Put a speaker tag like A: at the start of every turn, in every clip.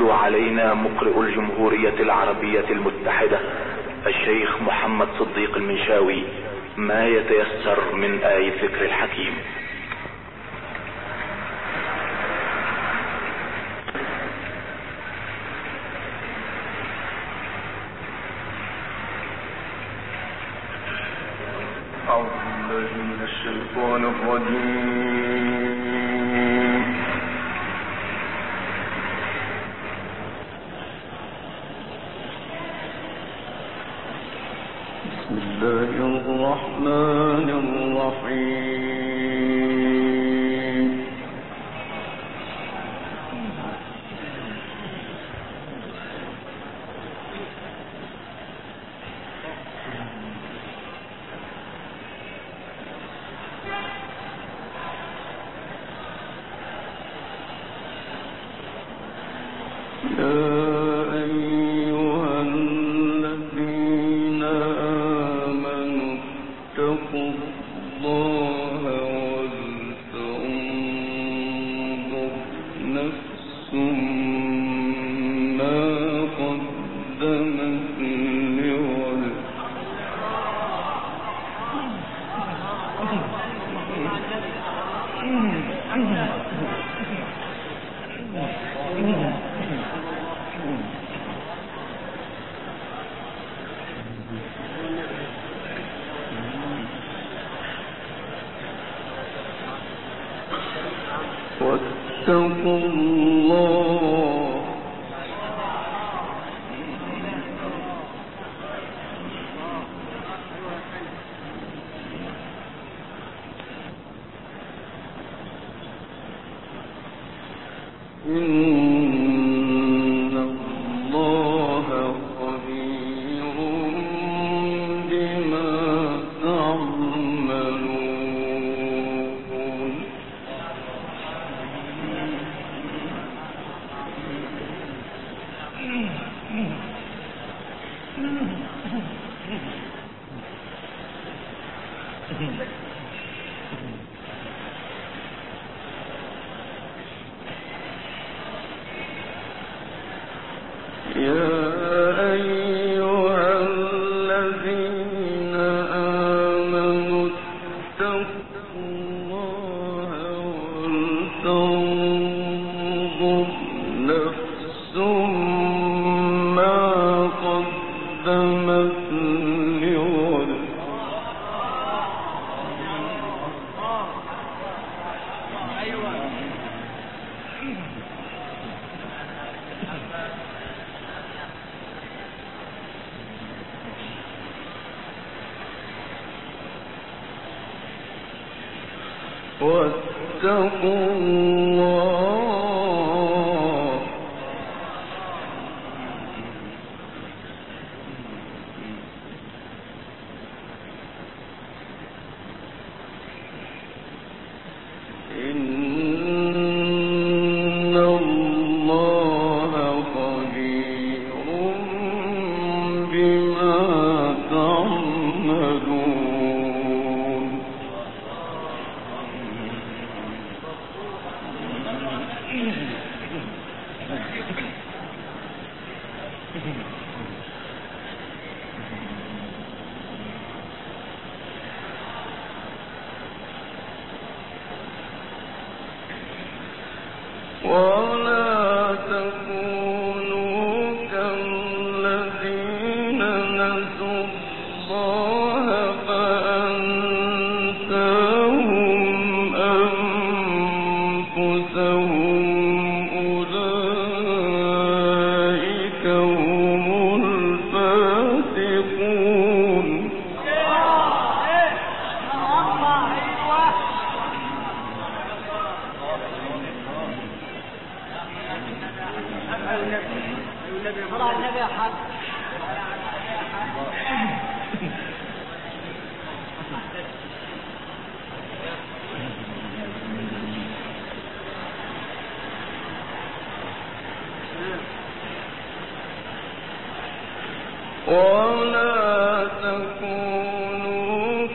A: يتلو علينا مقرئ الجمهورية العربية المتحدة الشيخ محمد صديق المنشاوي ما يتيسر من آي الذكر الحكيم.
B: أعوذ بالله من الشيطان الرجيم. بسم الله الرحمن الرحيم. واتقوا الله إن الله خبير بما تعملون. يا أيها الذين آمنوا اتقوا الله ولتنظر نفس ما قدمت لغد. واتقوا الله إن الله خبير بما تعملون. ولا تكونوا كالذين نسوا الله فأنساهم أنفسهم أولئك هم الفاسقون. ولا تكونوا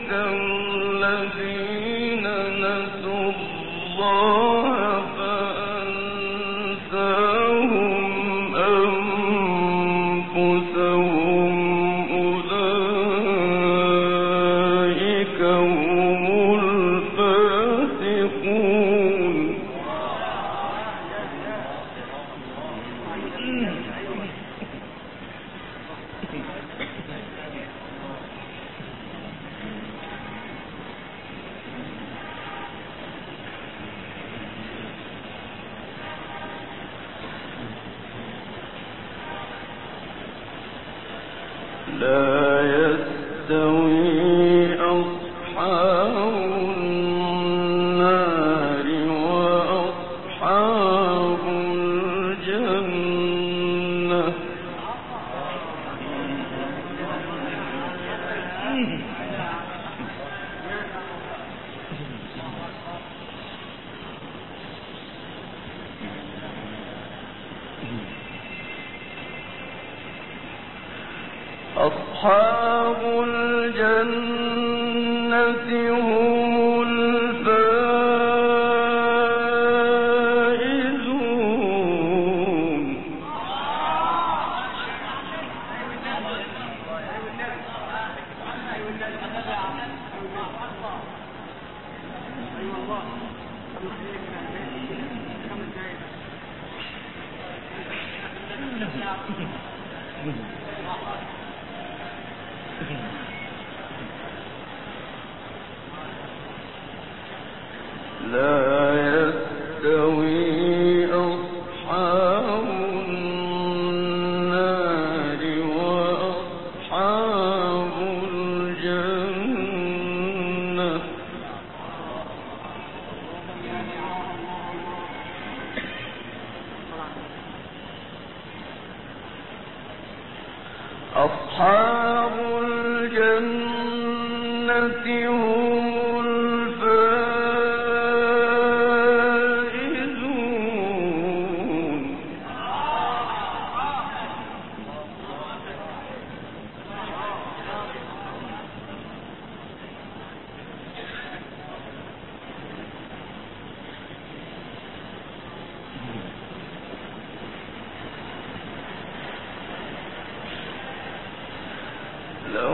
B: كالذين نسوا الله فأنساهم أصحاب الجنة هم الفائزون. لا يستوي أصحاب النار وأصحاب الجنة. أصحاب الجنة هم الفائزون. لو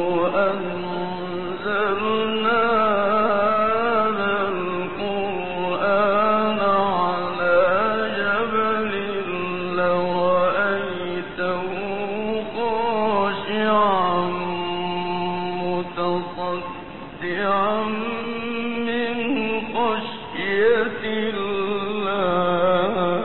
B: أنزلنا هذا القرآن على جبل لرأيته خاشعا متصدعا من خشية الله.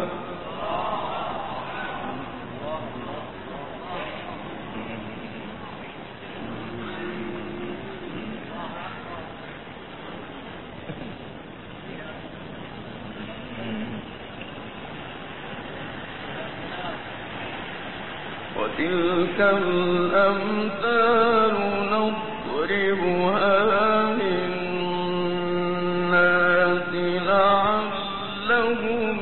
B: وتلك الأمثال نضربها للناس لعلهم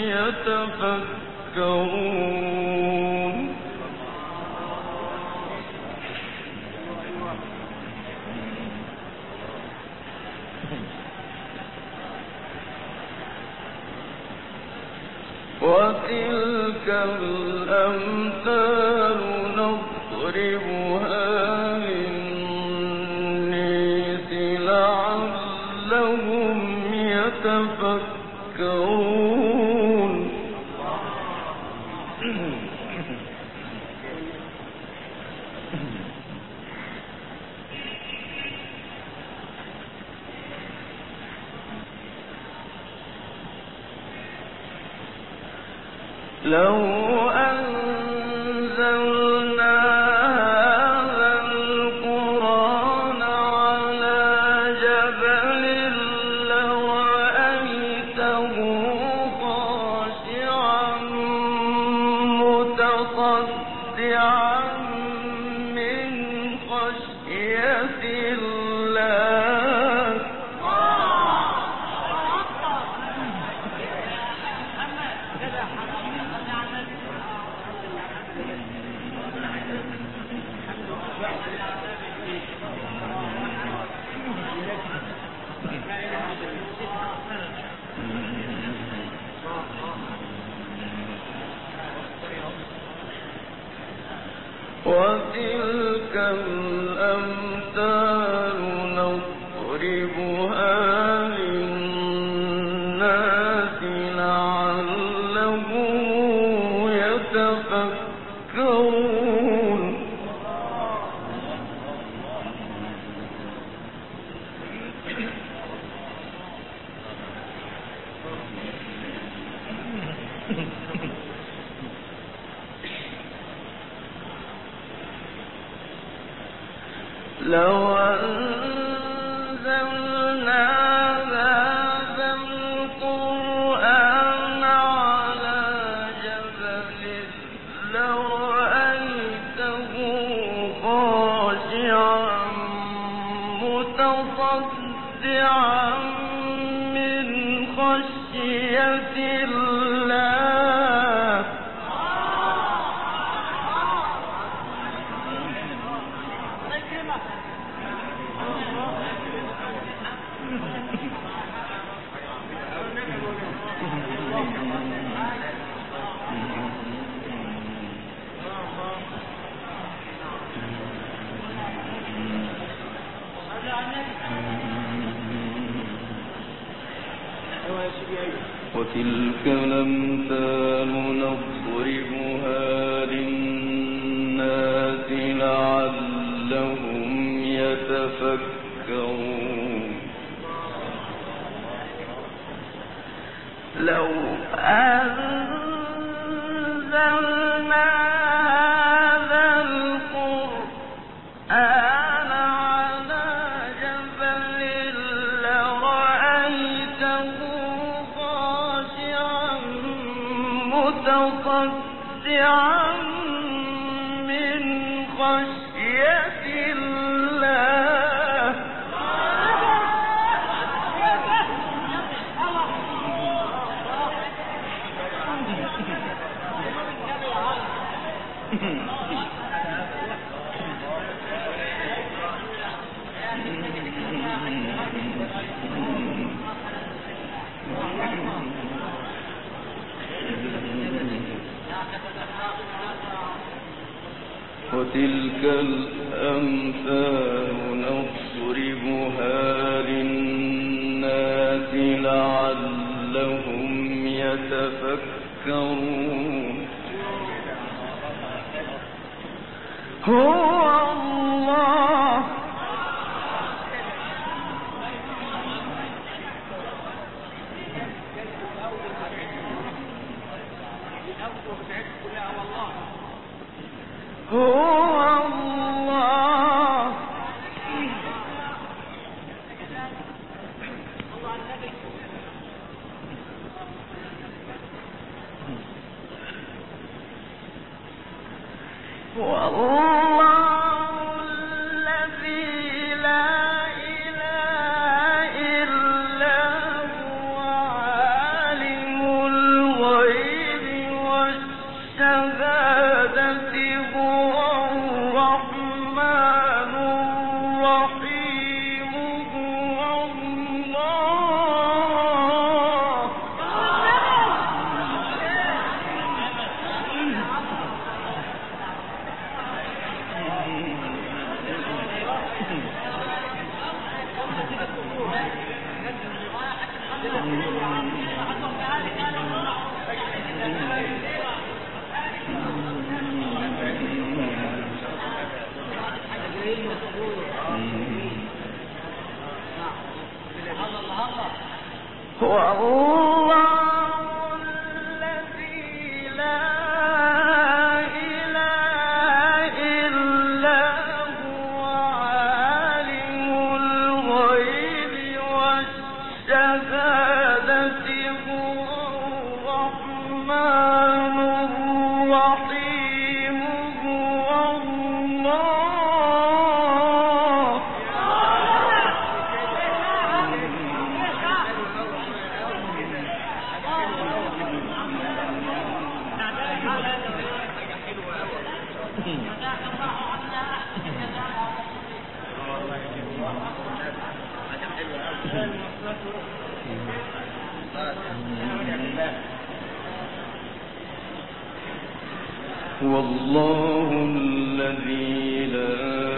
B: يتفكرون. وتلك الأمثال نضربها للناس لعلهم يتفكرون. لو أنزلنا هذا القرآن على جبل لرأيته خاشعا متصدعا من خشية الله. وتلك الأمثال نضربها للناس لعلهم يتفكرون. لو أنزلنا هذا القرآن على جبل لرأيته خاشعا متصدعا من خشية الله.
C: وتلك الأمثال نضربها للناس لعلهم يتفكرون.
B: لو أنزلنا هذا القرآن على جبل لرأيته خاشعا متصدعا من خشية الله.
C: وتلك الأمثال نضربها للناس لعلهم يتفكرون.
B: هو الله
C: والله الذي لا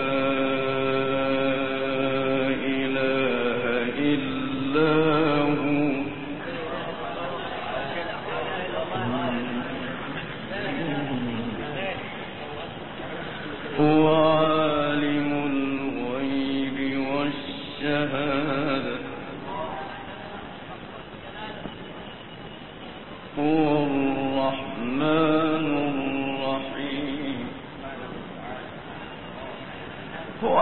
C: إله إلا هو عالم الغيب والشهادة هو الرحمن الرحيم.
B: هو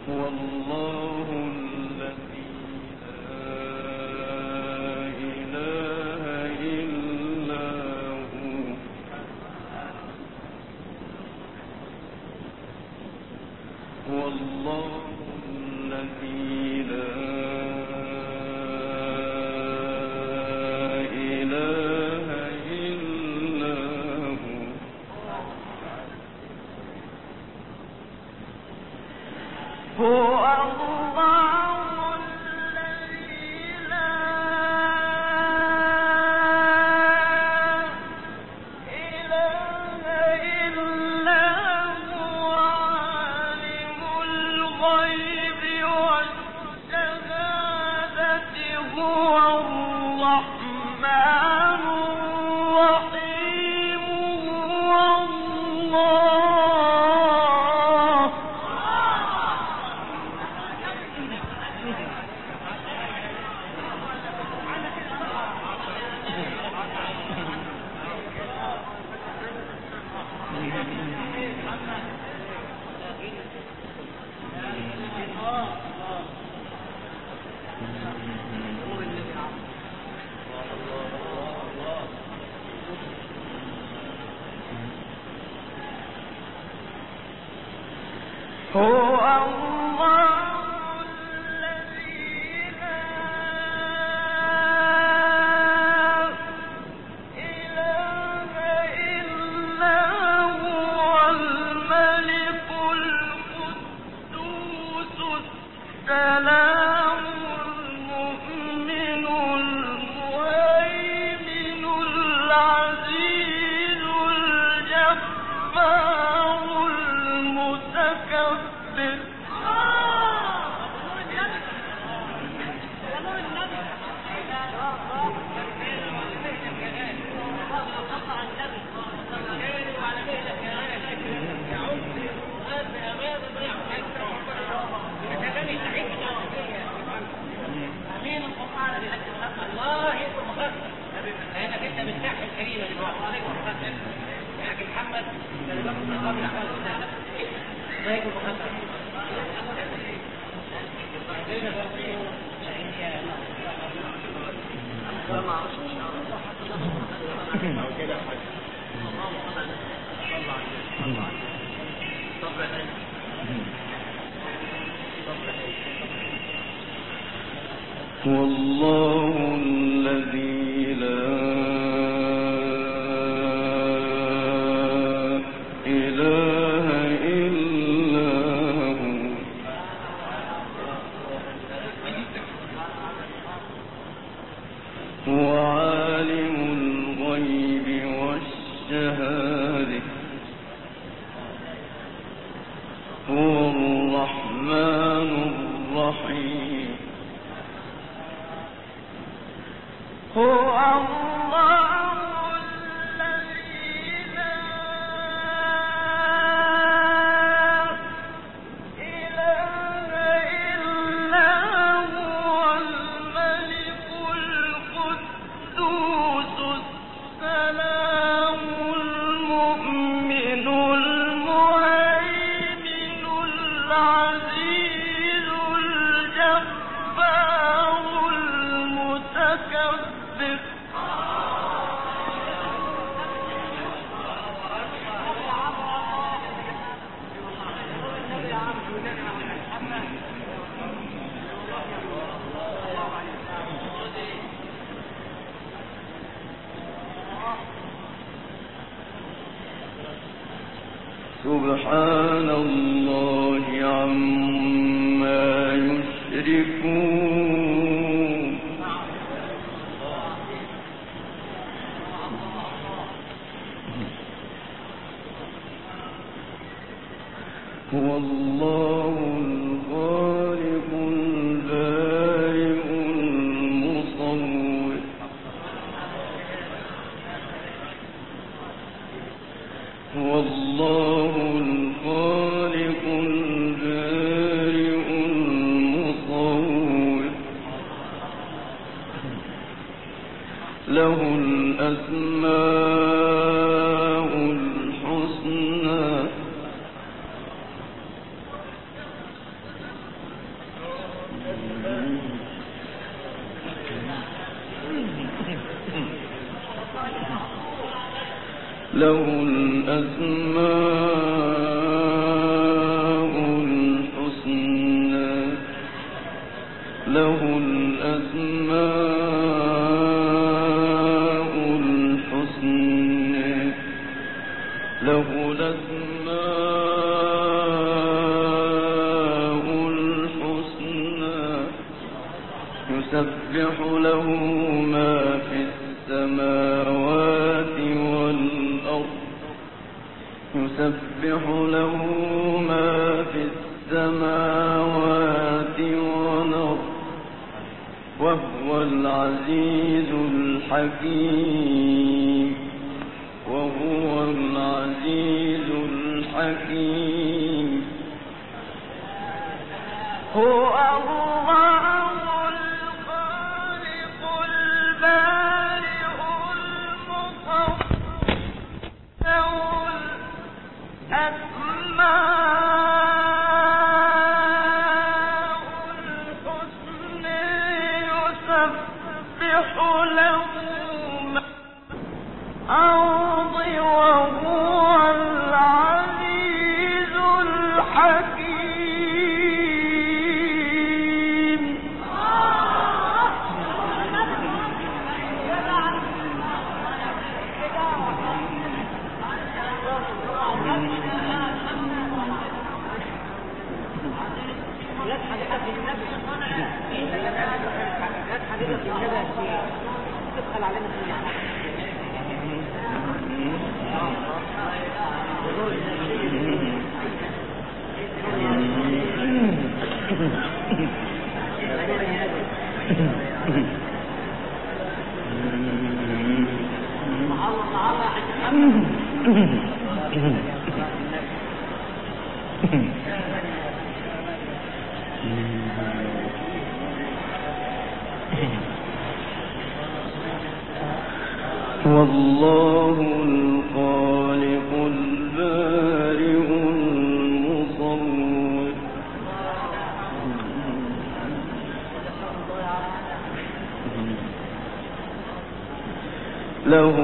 C: هو الله الذي لا إله إلا هو الله الذي لا إله إلا
B: هو الله الذي لا إله إلا هو عالم الغيب والشهادة هو الرحمن الرحيم هو الله. هو الله الذي لا إله إلا هو الملك القدوس السلام المؤمن المهيمن العزيز الجبار المتكبر.
C: هو الله الذي لا إله إلا هو عالم الغيب والشهادة هو الرحمن الرحيم
B: هو الله الذي لا إله إلا هو الملك القدوس السلام المؤمن المهيمن العزيز الجبار المتكبر.
C: سبحان الله عما يشركون هو الله الخالق البارئ المصور هو الله الخالق البارئ المصور له الأسماء الحسنى له الأسماء الحسنى له الأسماء الحسنى له الأسماء الحسنى يسبح له ما في السماوات والأرض يسبح له ما في السماوات والأرض وهو العزيز الحكيم وهو العزيز الحكيم
B: هو الله الخالق البارئ المصور له الأسماء الحسنى يسبح له ما في الأرض وهو العزيز الحكيم
C: والله الخالق البارئ المصور له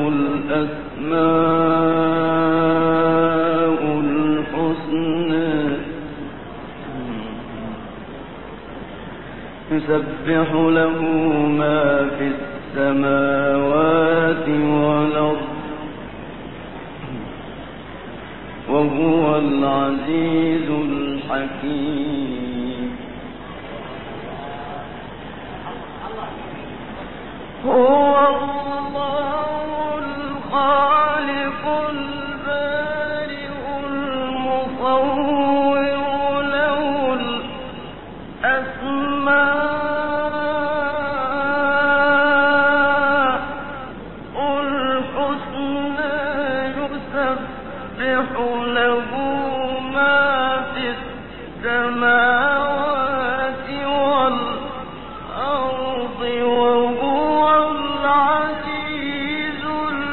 C: الأسماء الحسنى يسبح له ما في السماوات والأرض وهو العزيز الحكيم
B: هو الله الخالق البارئ المصور له الأسماء الحسنى يسبح له ما في السماوات والأرض وهو العزيز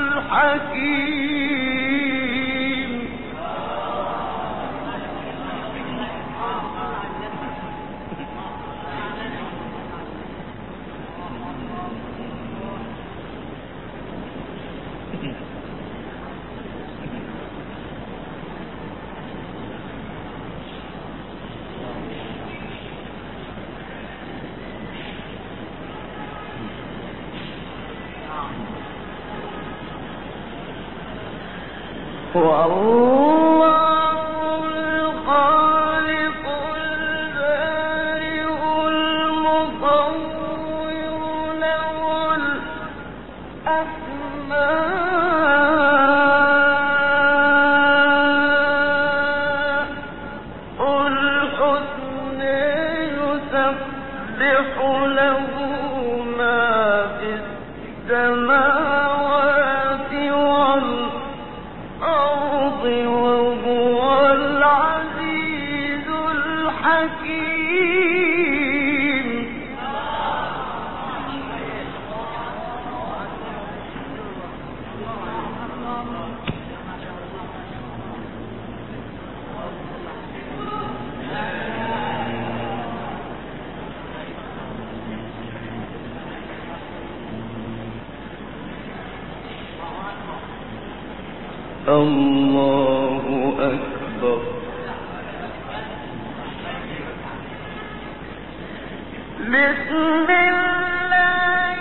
B: الحكيم هو الله الخالق البارئ المصور له الأسماء الحسنى يسبح له ما في السماوات والأرض
C: الله أكبر.
B: بسم الله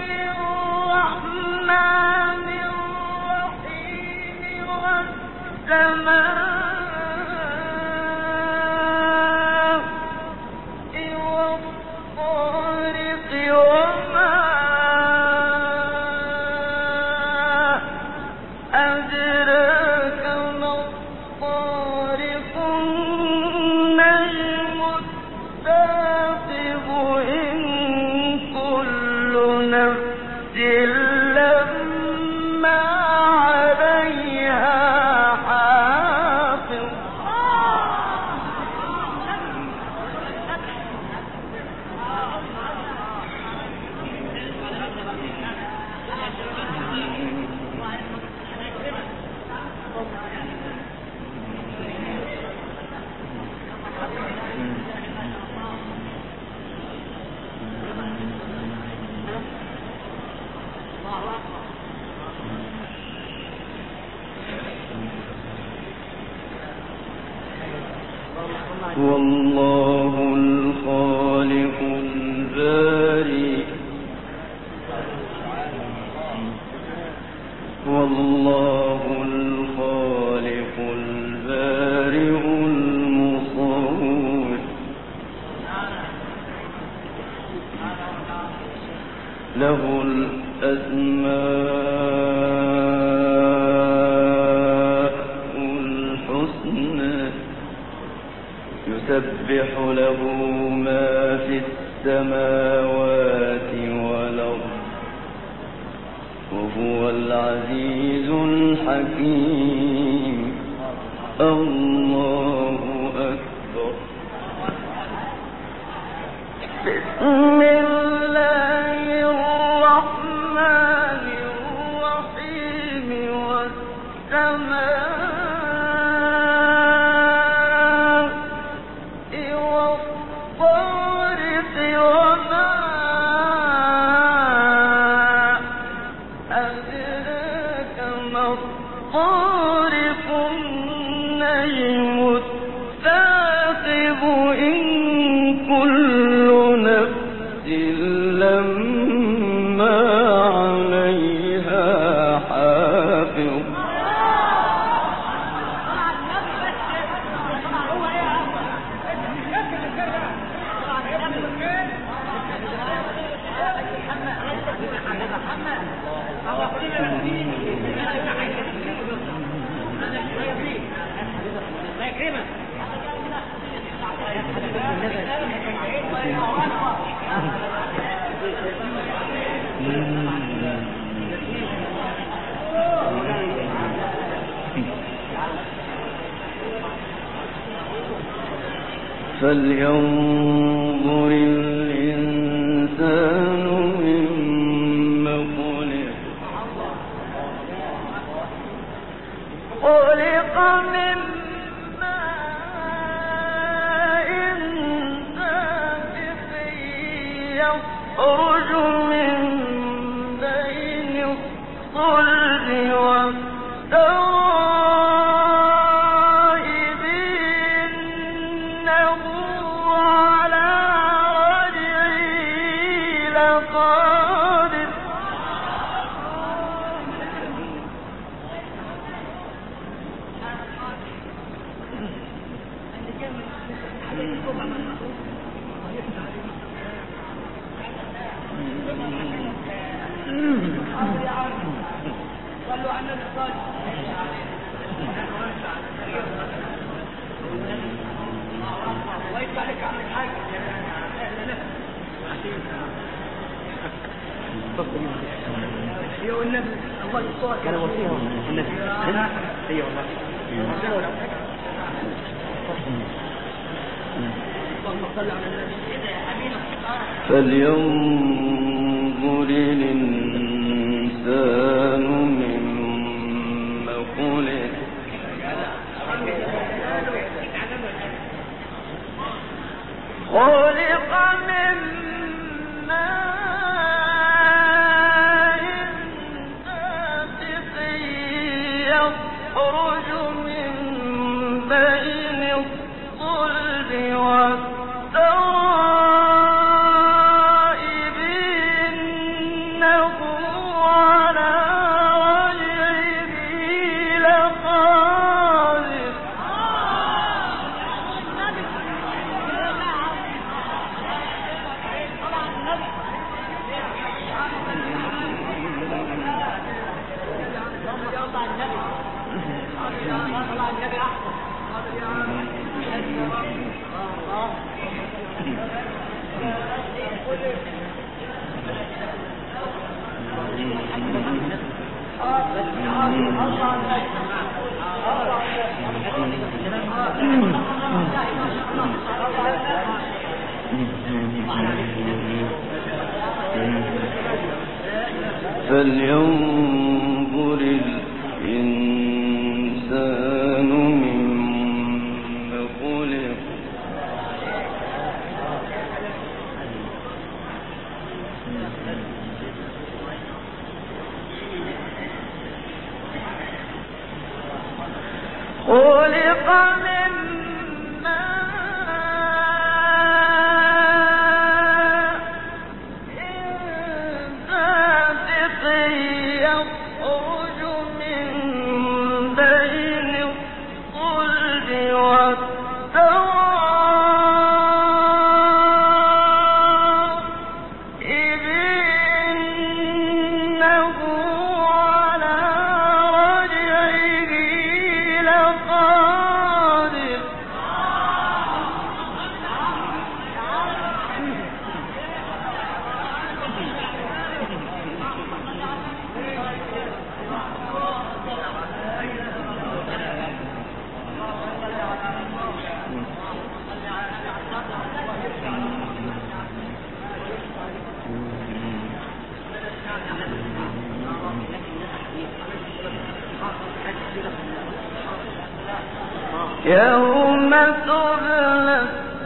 B: الرحمن الرحيم والسماء والطارق وما أدراك ما الطارق النجم الثاقب إن كل نفس لما عليها حافظ.
C: والله الخالق البارئ والله الخالق البارئ المصور له الأسماء الحسنى يسبح له ما في السماوات والأرض وهو العزيز الحكيم. الله أكبر.
B: بسم الله الرحمن الرحيم والسماء والطارق وما أدراك ما الطارق النجم الثاقب إن كل نفس لما عليها حافظ.
C: فلينظر الإنسان مما
B: خلق من ماء دافق يخرج من بين الصلب والترائب إنه على رجعه لقادر.
D: كان وصيهم النبي اي والله
C: فلينظر الإنسان مما خلق
B: خلق من ماء دافق يخرج
C: فلينظر الإنسان مما خلق
B: خلق من يوم تبلى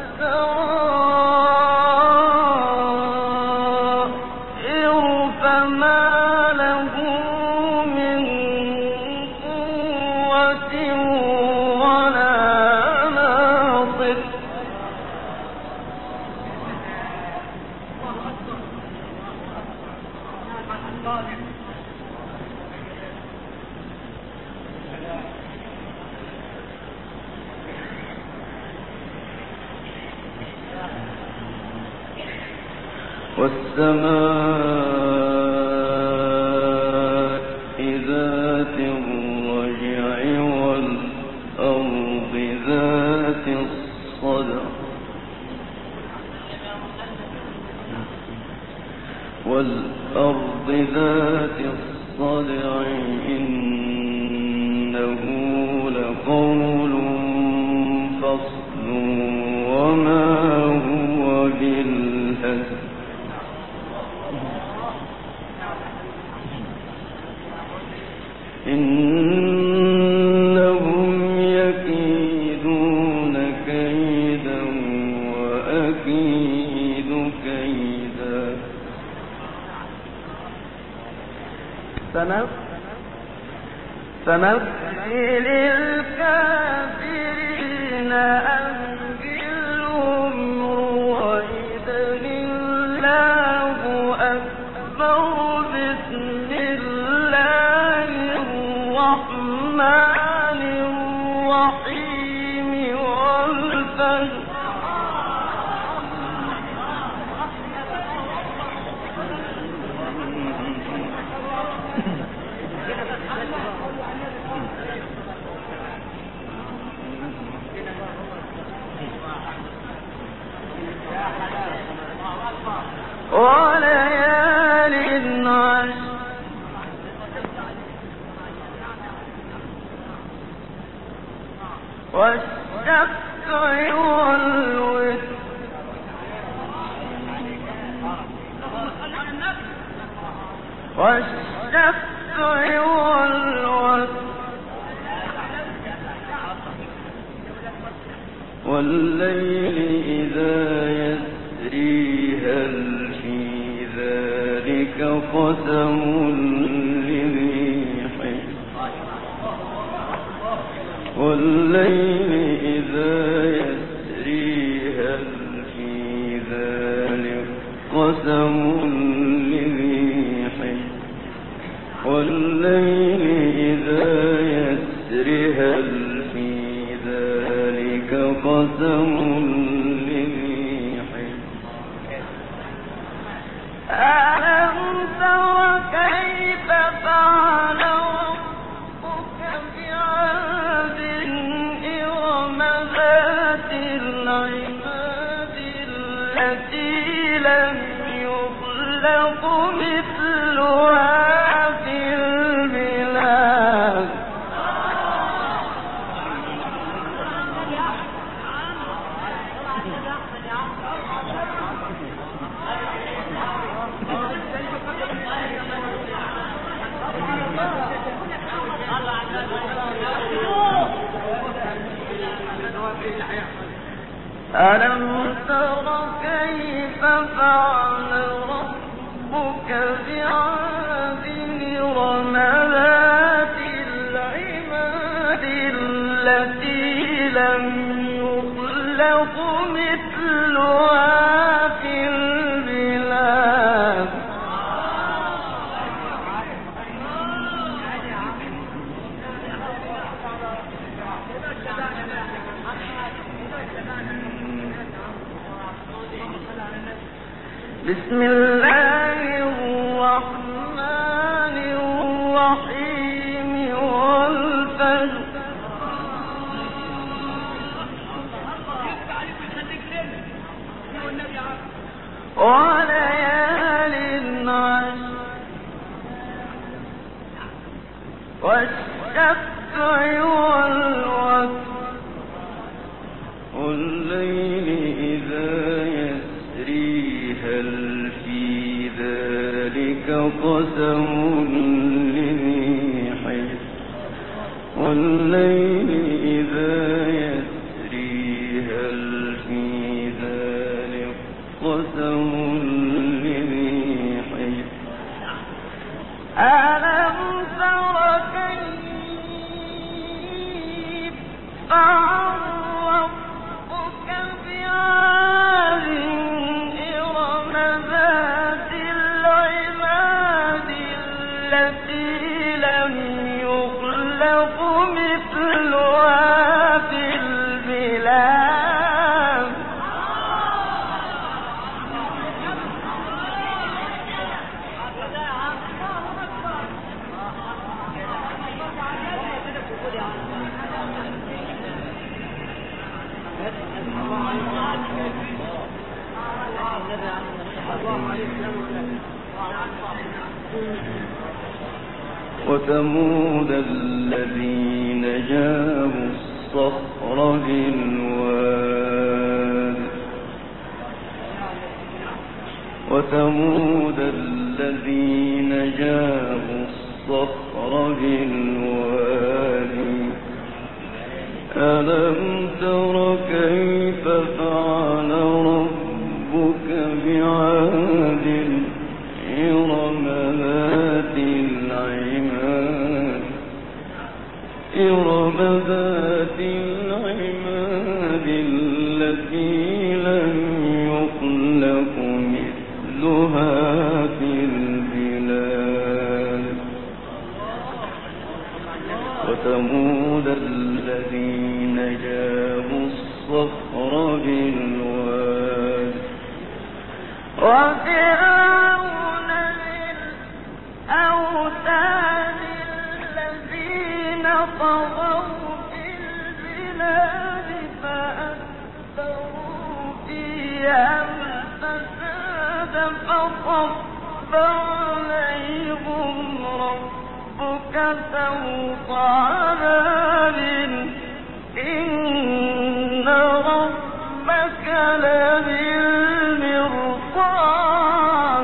B: السرائر فما له من قوة ولا ناصر والسماء ذات الرجع والأرض ذات الصدع إنه لقول فصل وما هو بالهزل إنهم يكيدون كيدا وأكيد كيدا فمثل الكافرين أمهلهم رويدا الله أكبر بسم الله الرحمن الرحيم والفجر وليال عشر والشفع والوتر والليل إذا يسري هل في ذلك قسم لذي حجر والليل إذا يسري هل في ذلك قسم لذي حجر والليل إذا يسري هل في ذلك قسم لذي حجر ألم تر كيف فعل ربك بعاد إرم ذات ألم تر كيف فعل ربك بعاد إرم ذات العماد التي لم يخلق مثلها في البلاد بسم الله الرحمن الرحيم والفجر وليال عشر والشفع والوتر والليل إذا يسري هل في ذلك قسم لذي حجر والليل إذا يسري هل في ذلك قسم لذي حجر ألم تر كيف فعل ربك بعاد إرم ذات العماد التي لم يخلق مثلها في البلاد وثمود الذين جابوا الصخر بالواد وثمود الذين جابوا الصخر بالواد ألم تر كيف فعل ربك بعاد إرم ذات العماد إرم ذات العماد التي لم يخلق مثلها في البلاد وثمود الذين جابوا الصخر بالواد وفرعون بالأوتاد الذين طغوا في البلاد فأكثروا فيها الفساد فصب عليهم ربك سوط عذاب إن ربك لبالمرصاد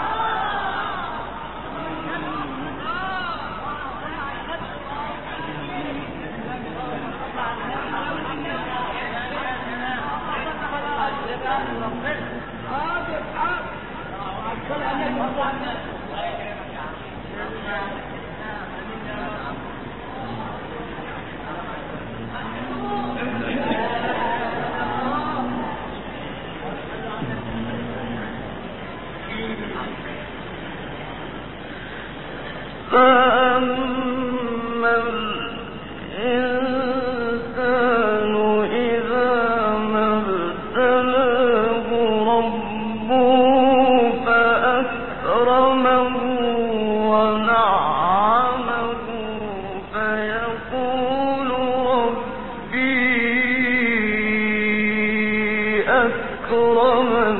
B: فأما الإنسان إذا ما ابتلاه ربه فأكرمه ونعمه فيقول ربي أكرمن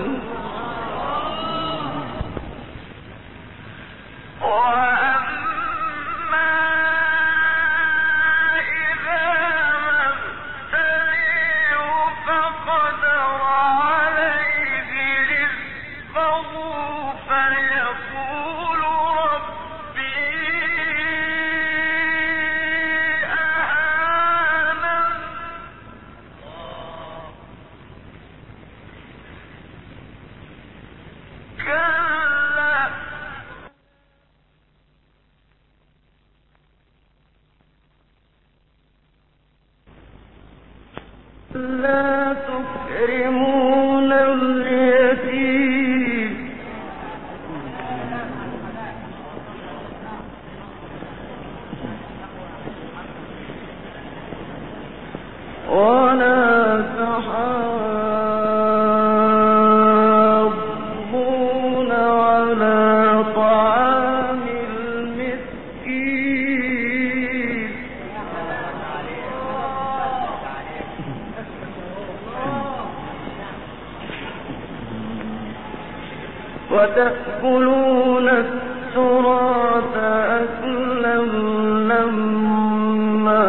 B: لا تكرمون اليتيم ولا تحاضون على طعام المسكين وتأكلون التراث أكلا لما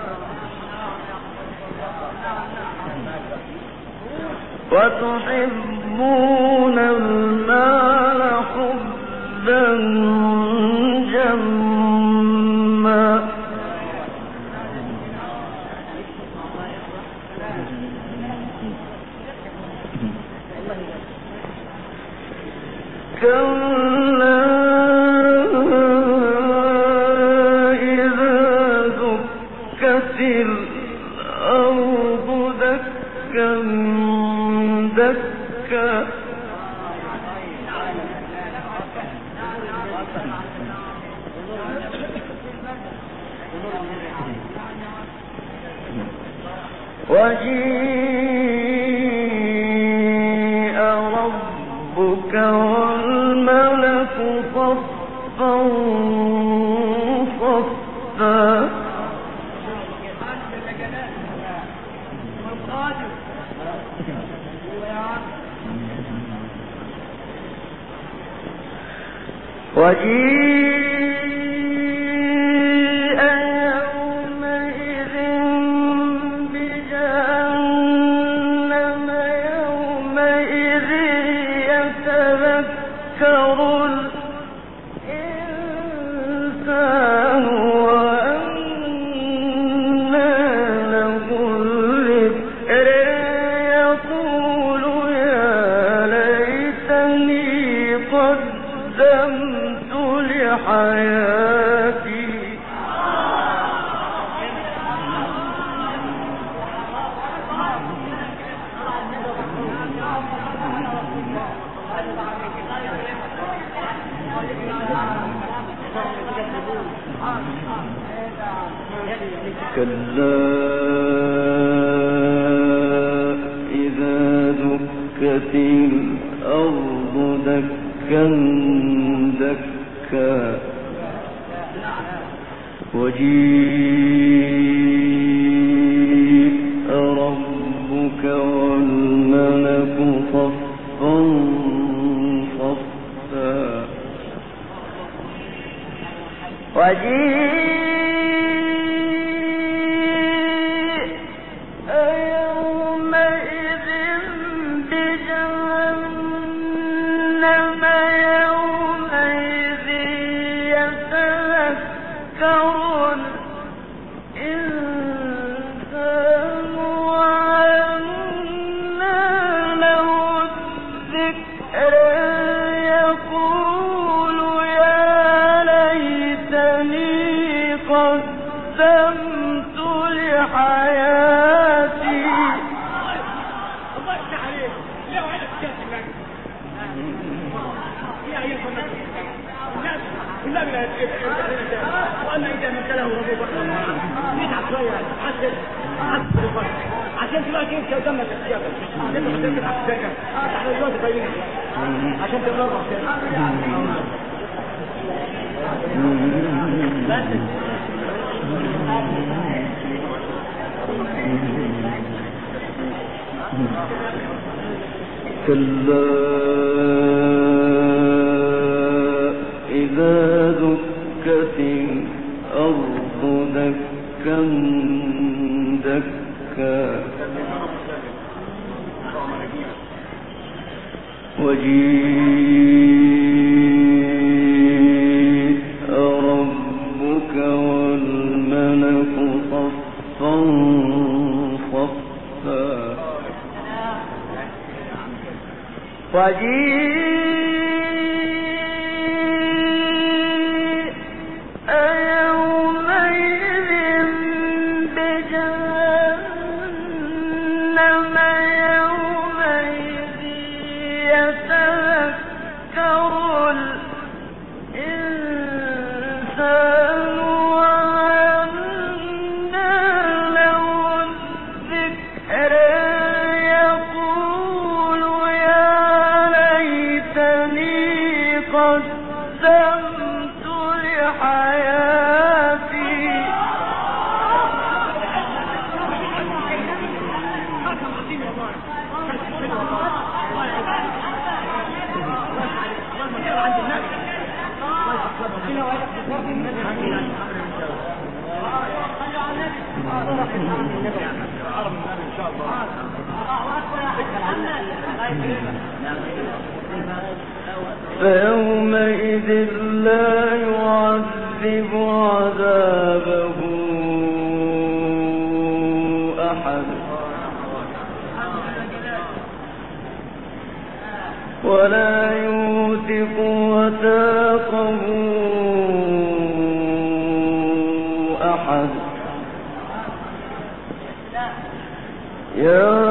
B: وتحبون المال حبا جما كلا إذا دكت الأرض دكا دكا وجيء ربك والملك صفا صفا وجيء يومئذ بجهنم يومئذ يتذكر الإنسان وأنى له الذكر يقول يا ليتني قدمت لحياتي كلا إذا دكت الأرض دكا دكا وجيء ربك والملك صفا صفا وجيء يومئذ بجهنم يومئذ يتذكر الإنسان وأنى له الذكر يقول يا ليتني قدمت لحياتي
D: الله يفتح عليك لا وعدك كاتب يا ايها الناس بالله وأن إذا مثله ربوبا يتعب شوية عشان تلاقي انت قدامك السياقة عشان تقدر تحسكك تحت الوقت بينك عشان تقدر
B: كلا إذا دكت الأرض دكا دكا وجيء ربك والملك صفا صفا وجيء فيومئذ لا يعذب عذابه أحد ولا يوثق وثاقه أحد. يا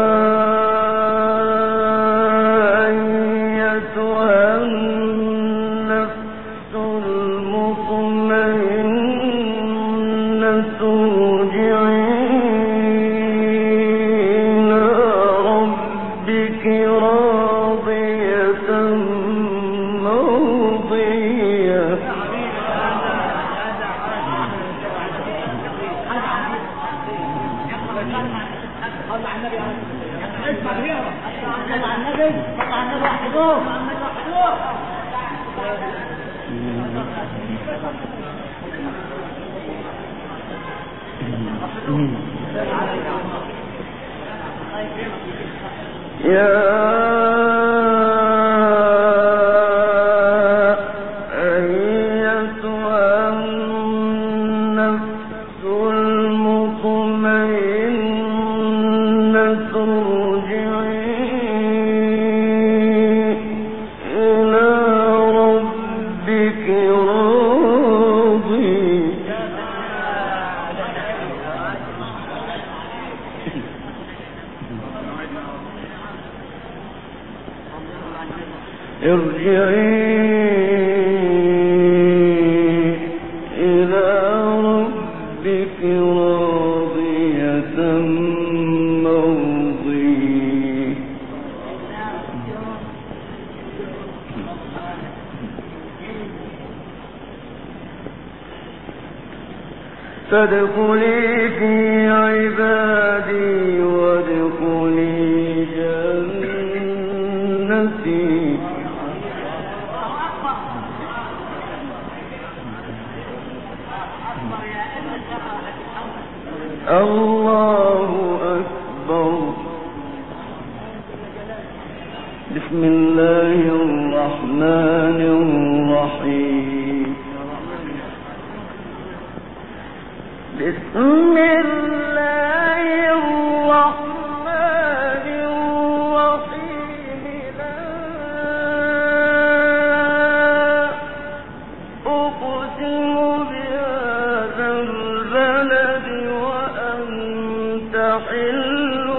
B: فادخلي في عبادي وادخلي جنتي. الله أكبر. بسم الله الرحمن الرحيم. بسم الله الرحمن الرحيم. لا أقسم بهذا البلد وأنت حل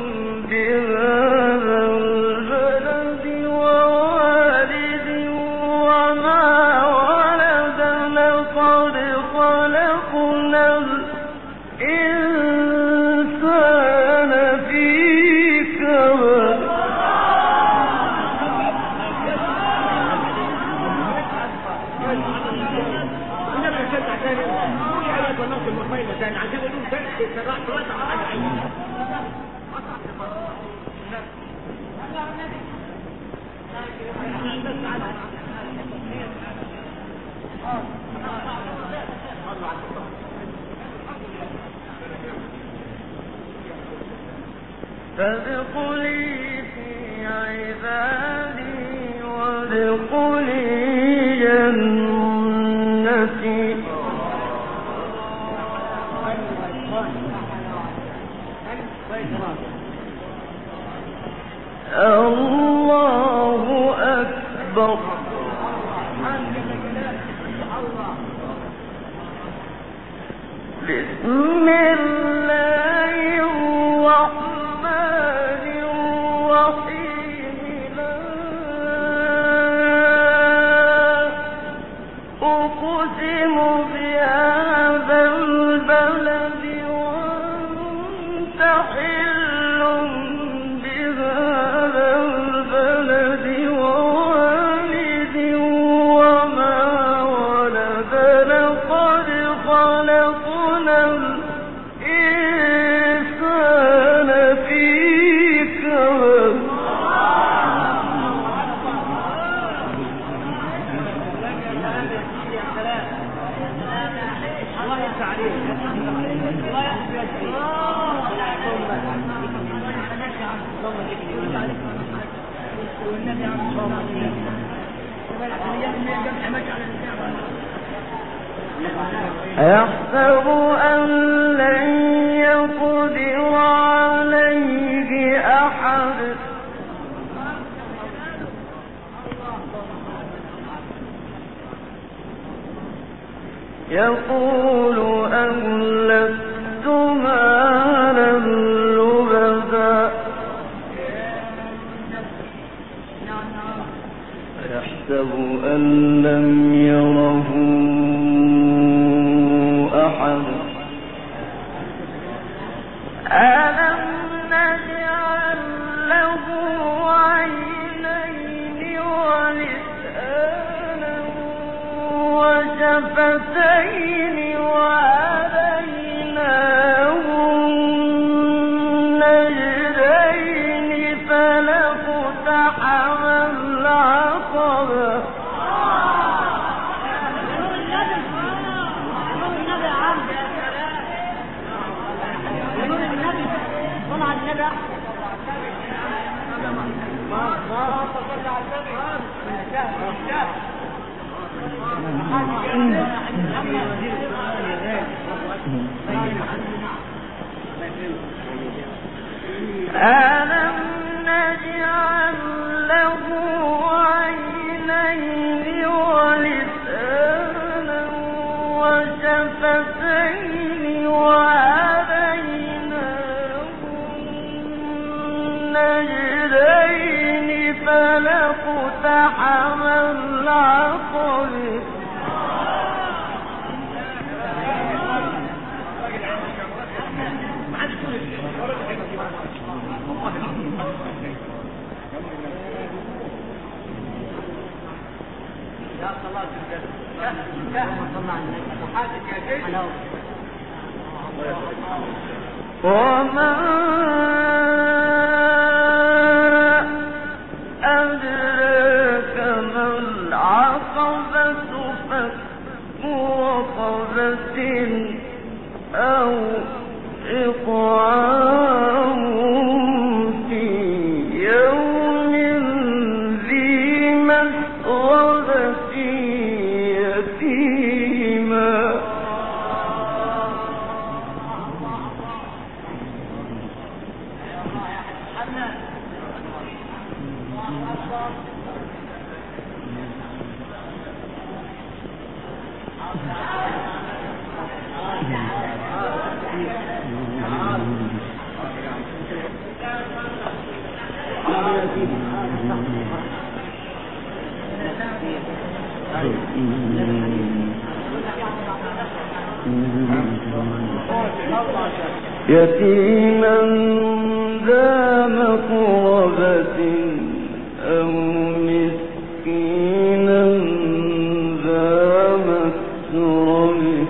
B: بهذا البلد ووالد وما ولد. لقد خلقنا الإنسان في كبد. فادخلي في عبادي وادخلي جنتي. الله أكبر. بسم الله الرحمن الرحيم. لا أقسم بهذا البلد وأنت حل بهذا البلد ووالد يحسب أن لن يقدر عليه أحد يقول أهلكت مالا لبدا
C: يحسب أن لم يره أحد
B: ألم نجعل له عينين ولسانا وشفتين وهديناه النجدين فلاقتحم العقبة ألم نجعل له عينين ولسانا وشفتين وهديناه النجدين فلاقتحم العقبة وما أدراك ما العقبة فك رقبة أو إطعام في يوم ذي مسغبة يتيما يتيما ذا مقربة أو مسكينا ذا مسربة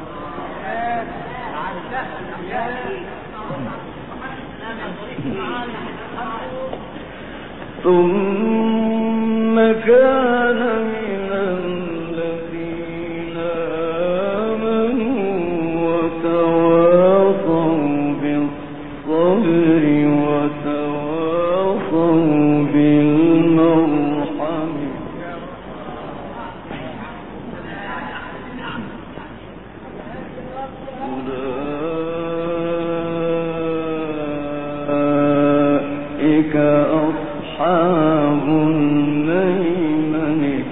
B: ثم كان من الذين آمنوا وتواصوا بالصبر وتواصوا بالمرحم أولئك أصحاب الميمنة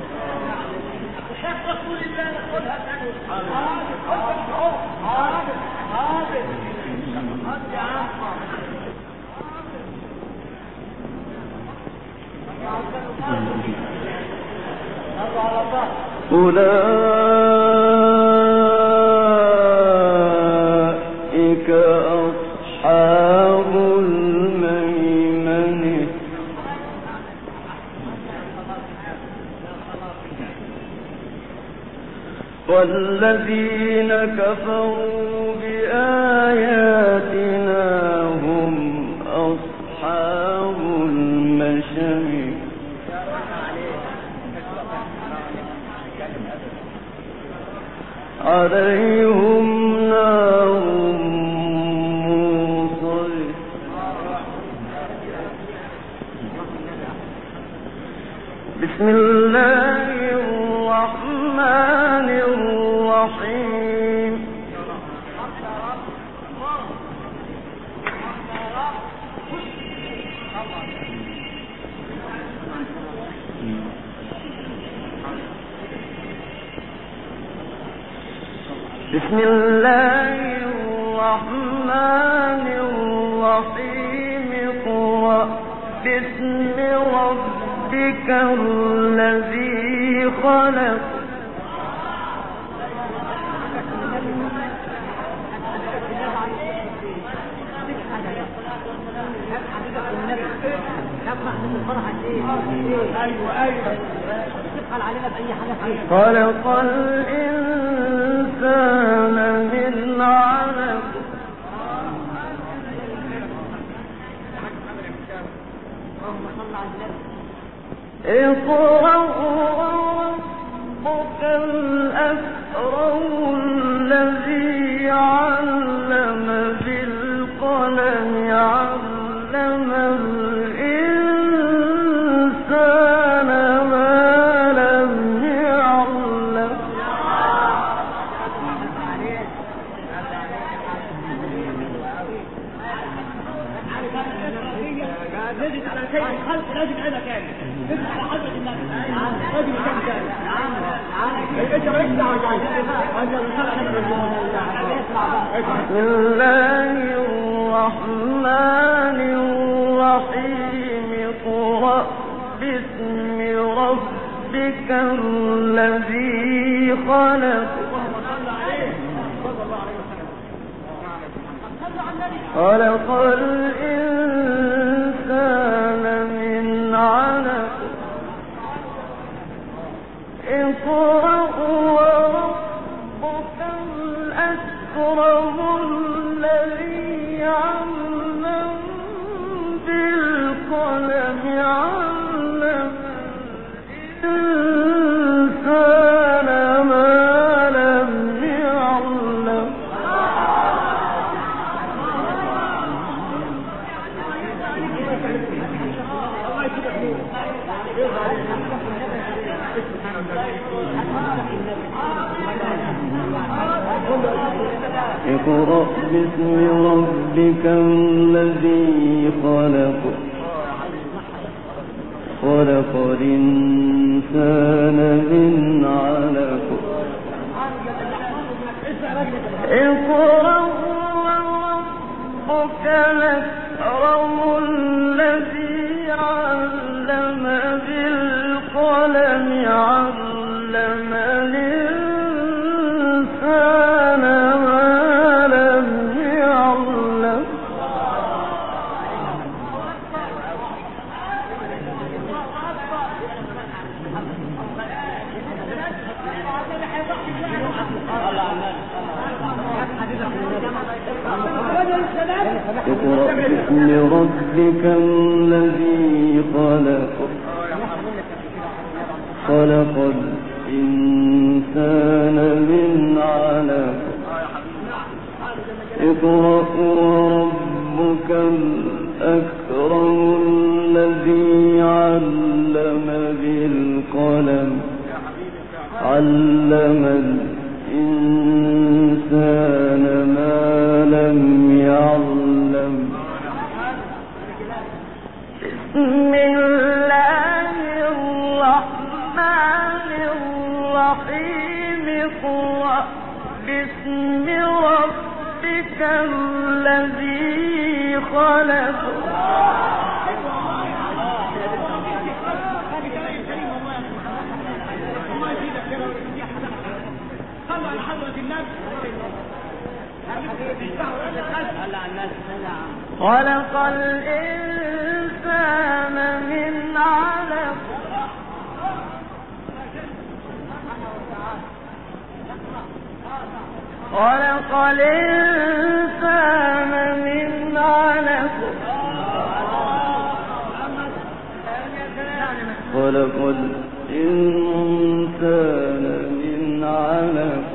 B: أولئك أصحاب الميمنة والذين كفروا بآياتنا هم أصحاب المشأمة عليهم نار موصد بسم الله الرحمن الرحيم بسم الله الرحمن الرحيم اقرأ باسم ربك الذي خلق خلق الإنسان من علق اقرأ وربك الأكرم الذي علم بالقلم علم الإنسان ما لم يعلم بسم الله الرحمن الرحيم اقرأ باسم ربك الذي خلق خلق الإنسان من علق اقرأ وربك الأكرم الذي علم بالقلم علم الإنسان ما لم يعلم اقرأ باسم ربك الذي خلق خلق الإنسان من علق اقرأ وربك الأكرم الذي علم بالقلم علم الإنسان ما لم يعلم اقرأ باسم ربك الذي خلق خلق الإنسان من علق اقرأ وربك الأكرم الذي علم بالقلم علم الإنسان ما لم يعلم بسم الله الرحمن الرحيم اقرأ باسم ربك الذي خلق خلق الإنسان من علق خلق الإنسان من علق خلق الإنسان من علق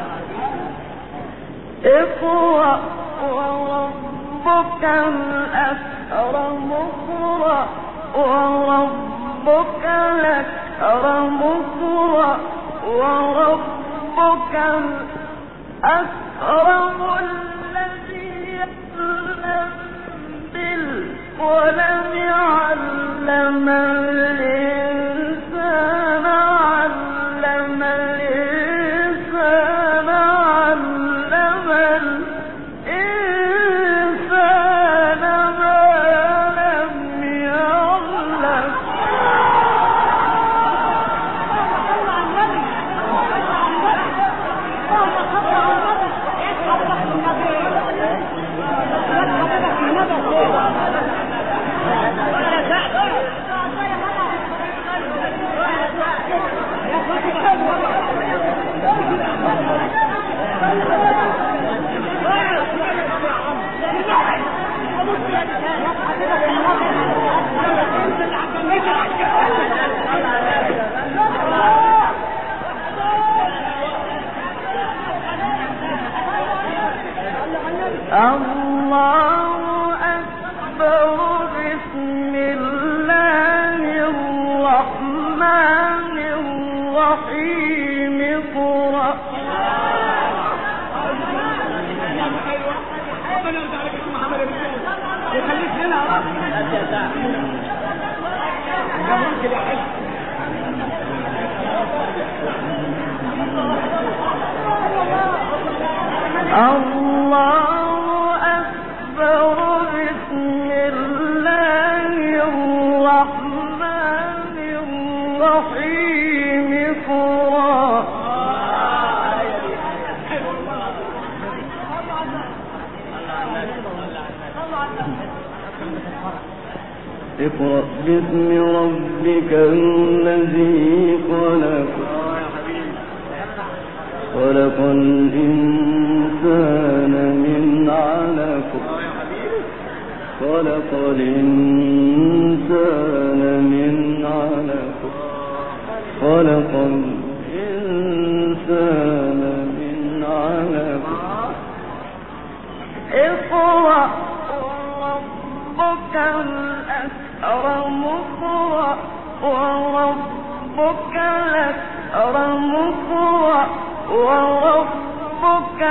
B: اقرأ وربك الأكرم اقرأ وربك وربك الأكرم اقرأ وربك الأكرم الذي علم بالقلم علم الإنسان علم الإنسان علم الإنسان ما لم يعلم الله أكبر بسم الله الرحمن الرحيم اقرأ الله أكبر بسم الله الرحمن الرحيم اقرأ اقرأ باسم ربك الذي خلق خلق الإنسان من علق خلق الإنسان من علق خلق الإنسان من علق اقرأ وربك الأكرم اقرأ وربك الأكرم اقرأ وربك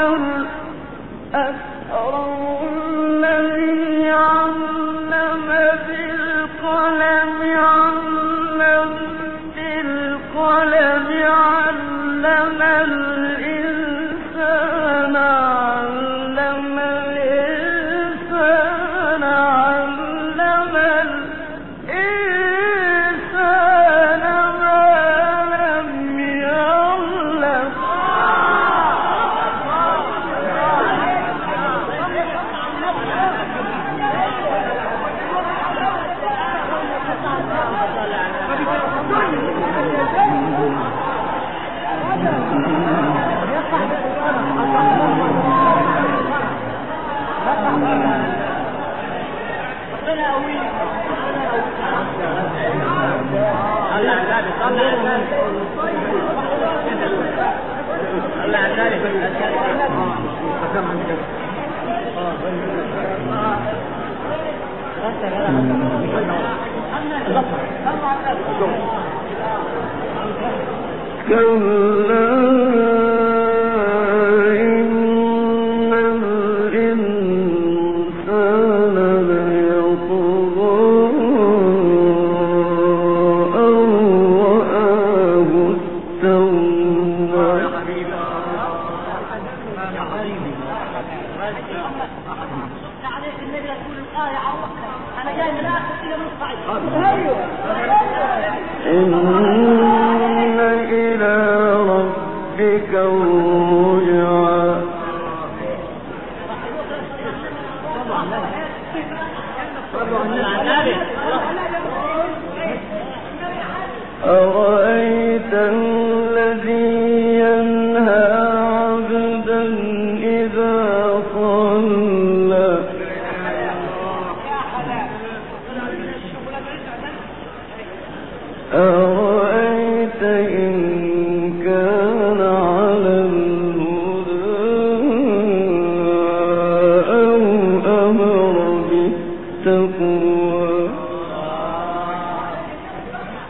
B: الأكرم الذي علم بالقلم علم بالقلم علم الإنسان علم الإنسان علم الإنسان ما لم يعلم كلا إن الإنسان ليطغى أن رآه استغنى إن إلى ربك الرجعى أرأيت الذي ينهى عبدا إذا صلى أرأيت إن كان على الهدى أو أمر بالتقوى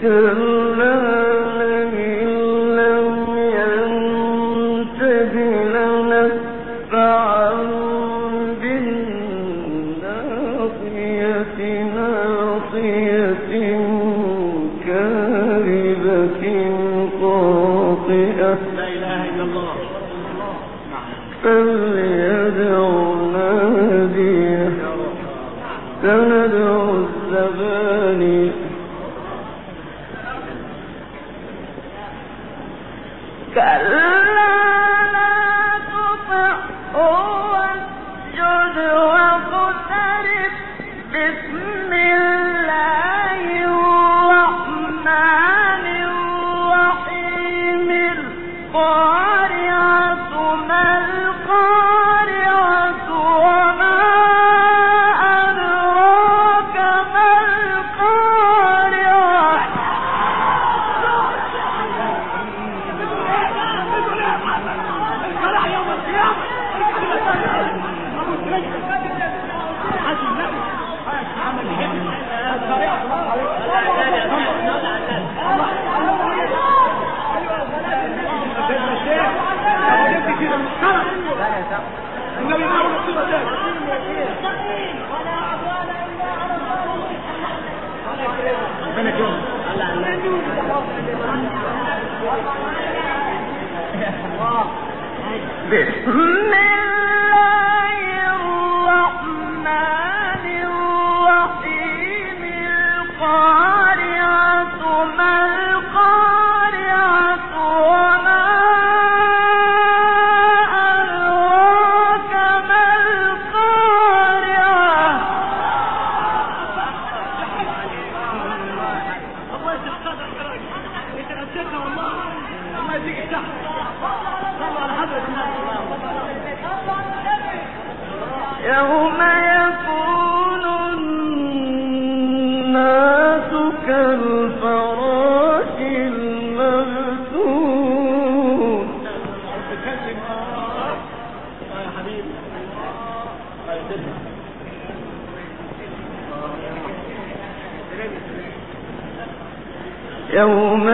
B: يوم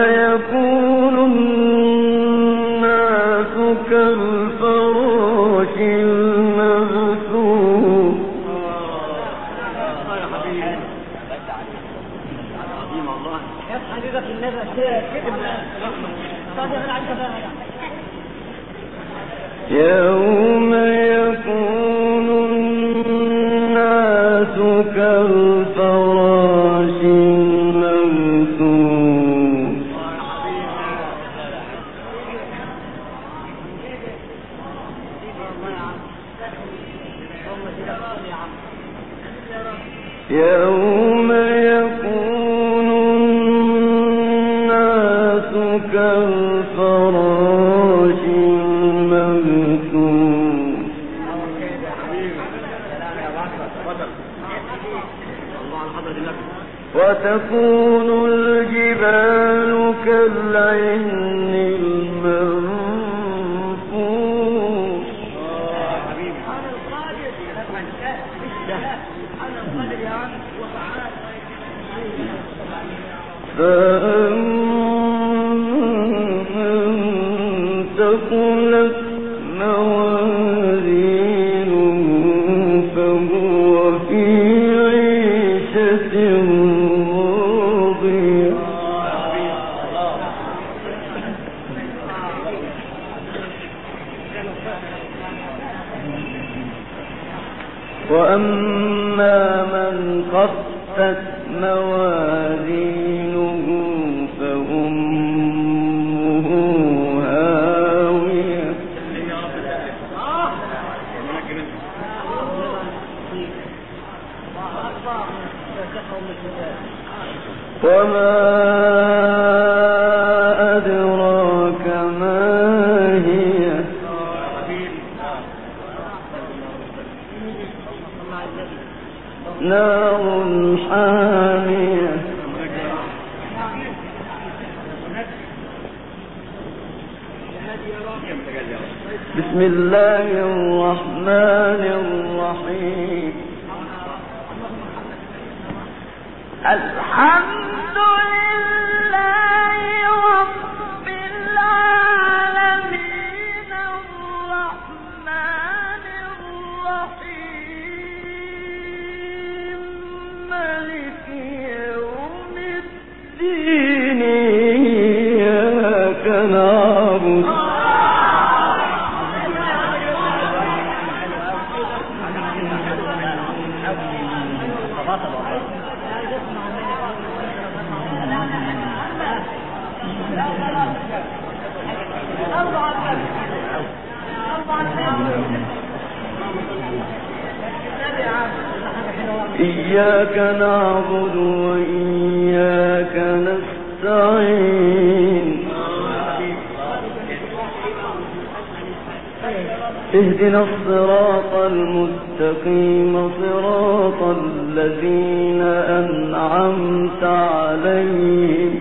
B: يكون الناس كالفراش المبثوث يوم يكون الناس كالفراش المبثوث يوم يكون الناس كالفراش المبثوث وتكون الجبال كالعهن المنفوش فمن ثقلت موازينه فهو في عيشة راضية وأما من خفت موازينه فأمه هاوية وما أدراك ما هي نار حامية بسم الله الرحمن الرحيم الحمد لله إياك نعبد وإياك نستعين اهدنا الصراط المستقيم صراط الذين أنعمت عليهم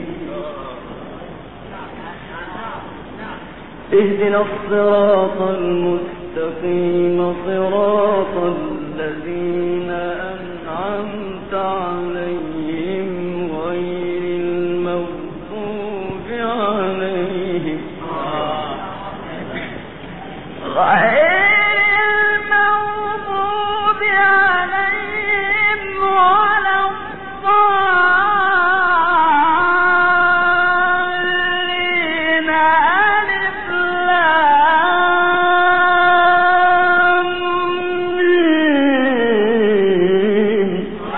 B: اهدنا الصراط المستقيم صراط الذين أنعمت عليهم غير المغضوب عليهم ولا الضالين ألف لام ميم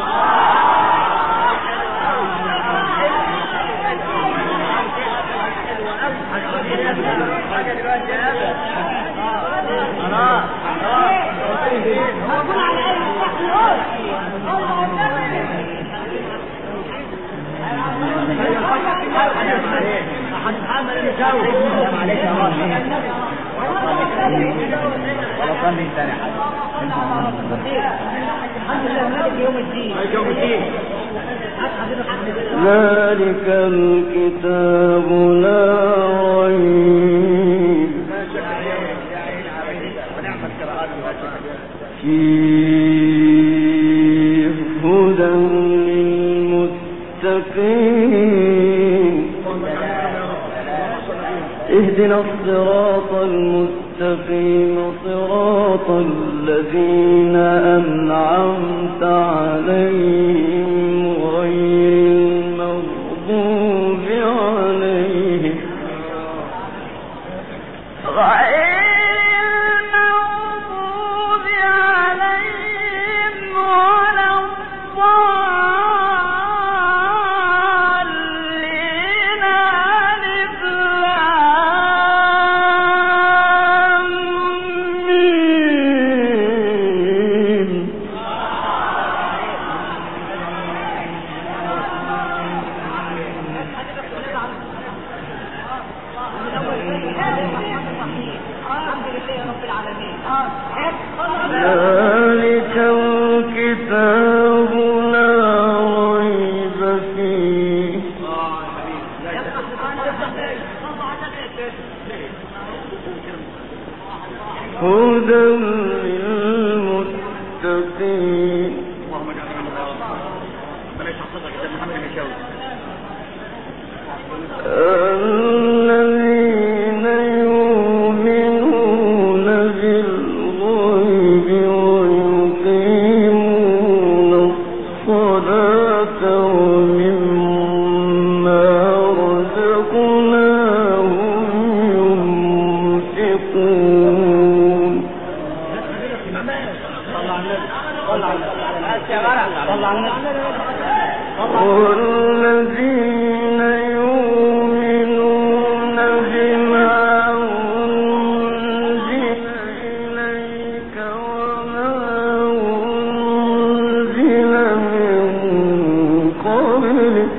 B: ذلك الكتاب لا ريب فيه هدى للمتقين اهدنا الصراط المستقيم صراط الذين أنعمت عليهم غير المغضوب عليهم ولا الضالين ألف لام ميم ذلك الكتاب لا ريب فيه هدى للمتقين الذين يؤمنون بالغيب ويقيمون الصلاة ومما رزقناهم ينفقون والذين يؤمنون بما أنزل إليك وما أنزل من قبلك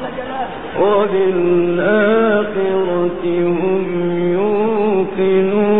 B: وبالآخرة هم يوقنون